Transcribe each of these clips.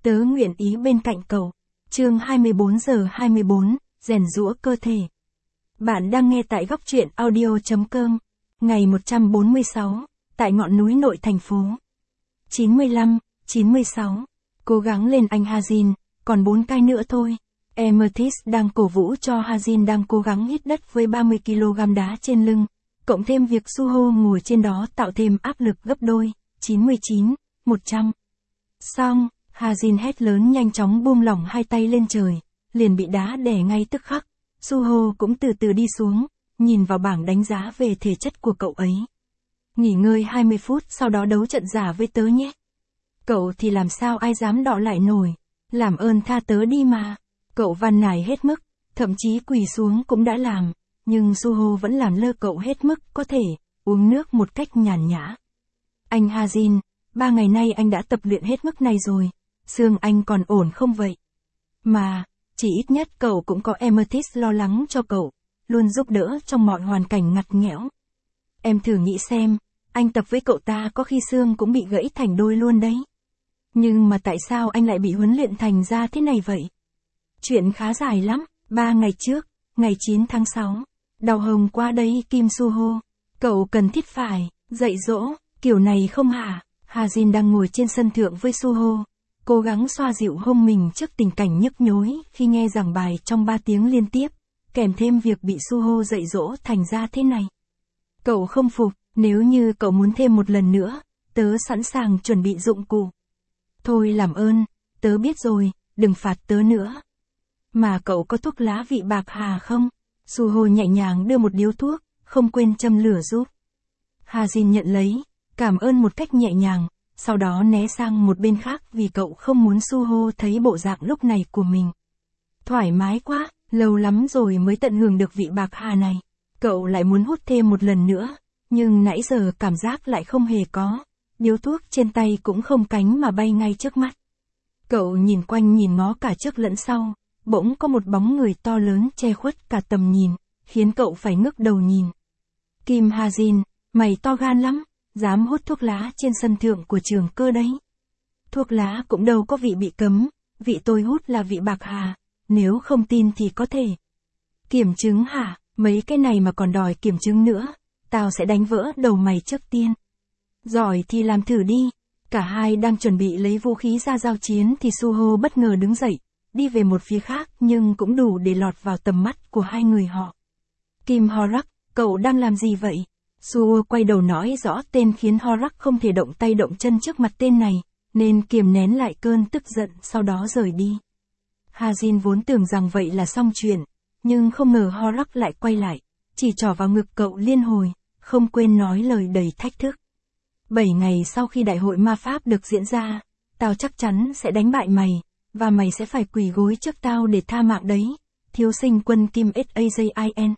Tớ nguyện ý bên cạnh cậu. Chương 24:24, rèn giũa cơ thể. Bạn đang nghe tại góc truyện audio.com. Ngày 146, tại ngọn núi nội thành phố. 95, 96. Cố gắng lên anh Hazin, còn 4 cái nữa thôi. Amethyst đang cổ vũ cho Hazin đang cố gắng hít đất với 30kg đá trên lưng. Cộng thêm việc Suho ngồi trên đó tạo thêm áp lực gấp đôi, 99, 100. Xong, Hazin hét lớn nhanh chóng buông lỏng hai tay lên trời, liền bị đá đè ngay tức khắc. Suho cũng từ từ đi xuống, nhìn vào bảng đánh giá về thể chất của cậu ấy. Nghỉ ngơi 20 phút sau đó đấu trận giả với tớ nhé. Cậu thì làm sao ai dám đọ lại nổi, làm ơn tha tớ đi mà. Cậu van nài hết mức, thậm chí quỳ xuống cũng đã làm, nhưng Suho vẫn làm lơ cậu hết mức có thể, uống nước một cách nhàn nhã. Anh Hazin, 3 ngày nay anh đã tập luyện hết mức này rồi, xương anh còn ổn không vậy? Mà, chỉ ít nhất cậu cũng có Amethyst lo lắng cho cậu, luôn giúp đỡ trong mọi hoàn cảnh ngặt nghẽo. Em thử nghĩ xem, anh tập với cậu ta có khi xương cũng bị gãy thành đôi luôn đấy. Nhưng mà tại sao anh lại bị huấn luyện thành ra thế này vậy? Chuyện khá dài lắm, 3 ngày trước, ngày 9 tháng 6, đau hông qua đấy Kim Suho. Cậu cần thiết phải, dạy dỗ, kiểu này không hả? Hazin đang ngồi trên sân thượng với Suho, cố gắng xoa dịu hông mình trước tình cảnh nhức nhối khi nghe giảng bài trong 3 tiếng liên tiếp, kèm thêm việc bị Suho dạy dỗ thành ra thế này. Cậu không phục, nếu như cậu muốn thêm một lần nữa, tớ sẵn sàng chuẩn bị dụng cụ. Thôi làm ơn, tớ biết rồi, đừng phạt tớ nữa. Mà cậu có thuốc lá vị bạc hà không? Suho nhẹ nhàng đưa một điếu thuốc, không quên châm lửa giúp. Hazin nhận lấy, cảm ơn một cách nhẹ nhàng, sau đó né sang một bên khác vì cậu không muốn Suho thấy bộ dạng lúc này của mình. Thoải mái quá, lâu lắm rồi mới tận hưởng được vị bạc hà này. Cậu lại muốn hút thêm một lần nữa, nhưng nãy giờ cảm giác lại không hề có. Điếu thuốc trên tay cũng không cánh mà bay ngay trước mắt. Cậu nhìn quanh nhìn ngó cả trước lẫn sau, bỗng có một bóng người to lớn che khuất cả tầm nhìn, khiến cậu phải ngước đầu nhìn. Kim Hazin, mày to gan lắm, dám hút thuốc lá trên sân thượng của trường cơ đấy. Thuốc lá cũng đâu có vị bị cấm, vị tôi hút là vị bạc hà, nếu không tin thì có thể. Kiểm chứng hả, mấy cái này mà còn đòi kiểm chứng nữa, tao sẽ đánh vỡ đầu mày trước tiên. Giỏi thì làm thử đi. Cả hai đang chuẩn bị lấy vũ khí ra giao chiến thì Suho bất ngờ đứng dậy, đi về một phía khác nhưng cũng đủ để lọt vào tầm mắt của hai người họ. Kim Horak, cậu đang làm gì vậy? Suho quay đầu nói rõ tên khiến Horak không thể động tay động chân trước mặt tên này, nên kiềm nén lại cơn tức giận sau đó rời đi. Hazin vốn tưởng rằng vậy là xong chuyện, nhưng không ngờ Horak lại quay lại, chỉ trỏ vào ngực cậu liên hồi, không quên nói lời đầy thách thức. 7 ngày sau khi đại hội ma pháp được diễn ra, tao chắc chắn sẽ đánh bại mày, và mày sẽ phải quỳ gối trước tao để tha mạng đấy, thiếu sinh quân Kim Sajin.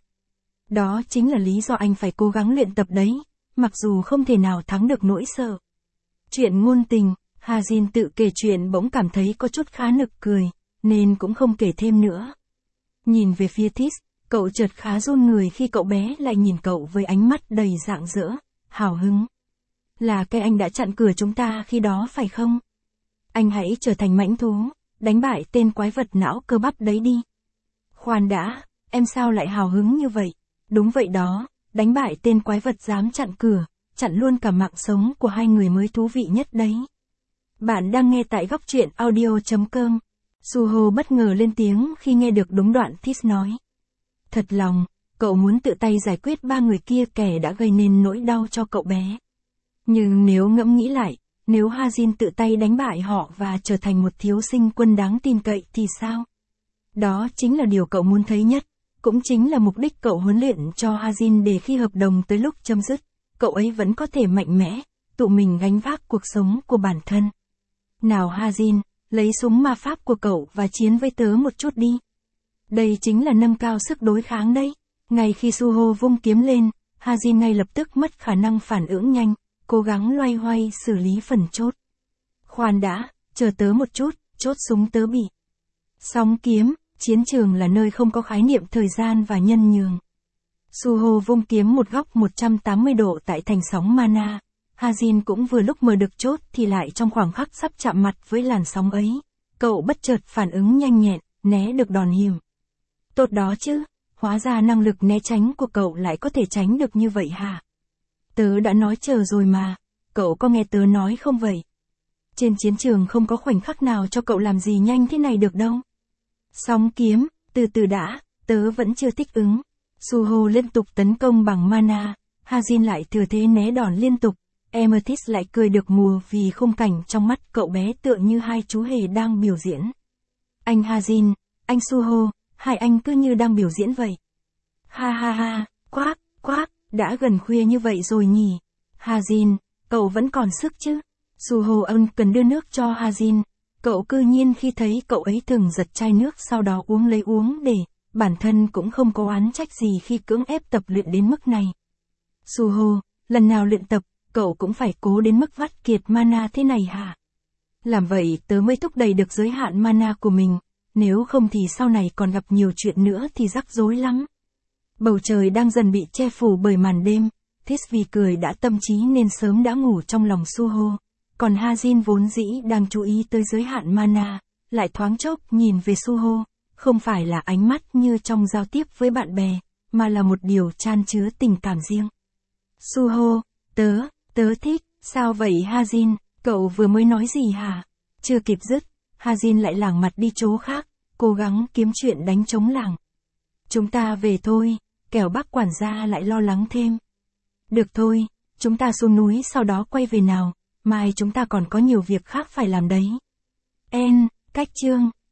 Đó chính là lý do anh phải cố gắng luyện tập đấy, mặc dù không thể nào thắng được nỗi sợ. Chuyện ngôn tình, Hazin tự kể chuyện bỗng cảm thấy có chút khá nực cười, nên cũng không kể thêm nữa. Nhìn về phía Tis, cậu chợt khá run người khi cậu bé lại nhìn cậu với ánh mắt đầy rạng rỡ, hào hứng. Là cái anh đã chặn cửa chúng ta khi đó phải không? Anh hãy trở thành mãnh thú, đánh bại tên quái vật não cơ bắp đấy đi. Khoan đã, em sao lại hào hứng như vậy? Đúng vậy đó, đánh bại tên quái vật dám chặn cửa, chặn luôn cả mạng sống của hai người mới thú vị nhất đấy. Bạn đang nghe tại góc truyện audio.com. Suho bất ngờ lên tiếng khi nghe được đúng đoạn Tis nói. Thật lòng, cậu muốn tự tay giải quyết 3 người kia kẻ đã gây nên nỗi đau cho cậu bé. Nhưng nếu ngẫm nghĩ lại, nếu Hazin tự tay đánh bại họ và trở thành một thiếu sinh quân đáng tin cậy thì sao? Đó chính là điều cậu muốn thấy nhất, cũng chính là mục đích cậu huấn luyện cho Hazin để khi hợp đồng tới lúc chấm dứt, cậu ấy vẫn có thể mạnh mẽ, tự mình gánh vác cuộc sống của bản thân. Nào Hazin, lấy súng ma pháp của cậu và chiến với tớ một chút đi. Đây chính là nâng cao sức đối kháng đấy. Ngay khi Suho vung kiếm lên, Hazin ngay lập tức mất khả năng phản ứng nhanh, cố gắng loay hoay xử lý phần chốt. Khoan đã, chờ tớ một chút, chốt súng tớ bị. Sóng kiếm, chiến trường là nơi không có khái niệm thời gian và nhân nhường. Suho vung kiếm một góc 180 độ tại thành sóng mana. Hazin cũng vừa lúc mở được chốt thì lại trong khoảng khắc sắp chạm mặt với làn sóng ấy, Cậu bất chợt phản ứng nhanh nhẹn, né được đòn hiểm. Tốt đó chứ, hóa ra năng lực né tránh của cậu lại có thể tránh được như vậy hả? Tớ đã nói chờ rồi mà, cậu có nghe tớ nói không vậy? Trên chiến trường không có khoảnh khắc nào cho cậu làm gì nhanh thế này được đâu. Sóng kiếm, từ từ đã, tớ vẫn chưa thích ứng. Suho liên tục tấn công bằng mana, Hazin lại thừa thế né đòn liên tục. Amethyst lại cười được mùa vì khung cảnh trong mắt cậu bé tựa như hai chú hề đang biểu diễn. Anh Hazin, anh Suho, hai anh cứ như đang biểu diễn vậy. Ha ha ha, quác, đã gần khuya như vậy rồi nhỉ. Hazin, cậu vẫn còn sức chứ? Suho ân cần đưa nước cho Hazin. Cậu cư nhiên khi thấy cậu ấy thường giật chai nước sau đó uống lấy uống để, bản thân cũng không có oán trách gì khi cưỡng ép tập luyện đến mức này. Suho, lần nào luyện tập, cậu cũng phải cố đến mức vắt kiệt mana thế này hả? Làm vậy tớ mới thúc đẩy được giới hạn mana của mình, nếu không thì sau này còn gặp nhiều chuyện nữa thì rắc rối lắm. Bầu trời đang dần bị che phủ bởi màn đêm, Thisvi cười đã tâm trí nên sớm đã ngủ trong lòng Suho, còn Hazin vốn dĩ đang chú ý tới giới hạn mana, lại thoáng chốc nhìn về Suho, không phải là ánh mắt như trong giao tiếp với bạn bè, mà là một điều chan chứa tình cảm riêng. Suho, tớ thích, sao vậy Hazin, cậu vừa mới nói gì hả? Chưa kịp dứt, Hazin lại lảng mặt đi chỗ khác, cố gắng kiếm chuyện đánh trống lảng. Chúng ta về thôi, kẻo bác quản gia lại lo lắng thêm. Được thôi, chúng ta xuống núi sau đó quay về nào, mai chúng ta còn có nhiều việc khác phải làm đấy. Cách chương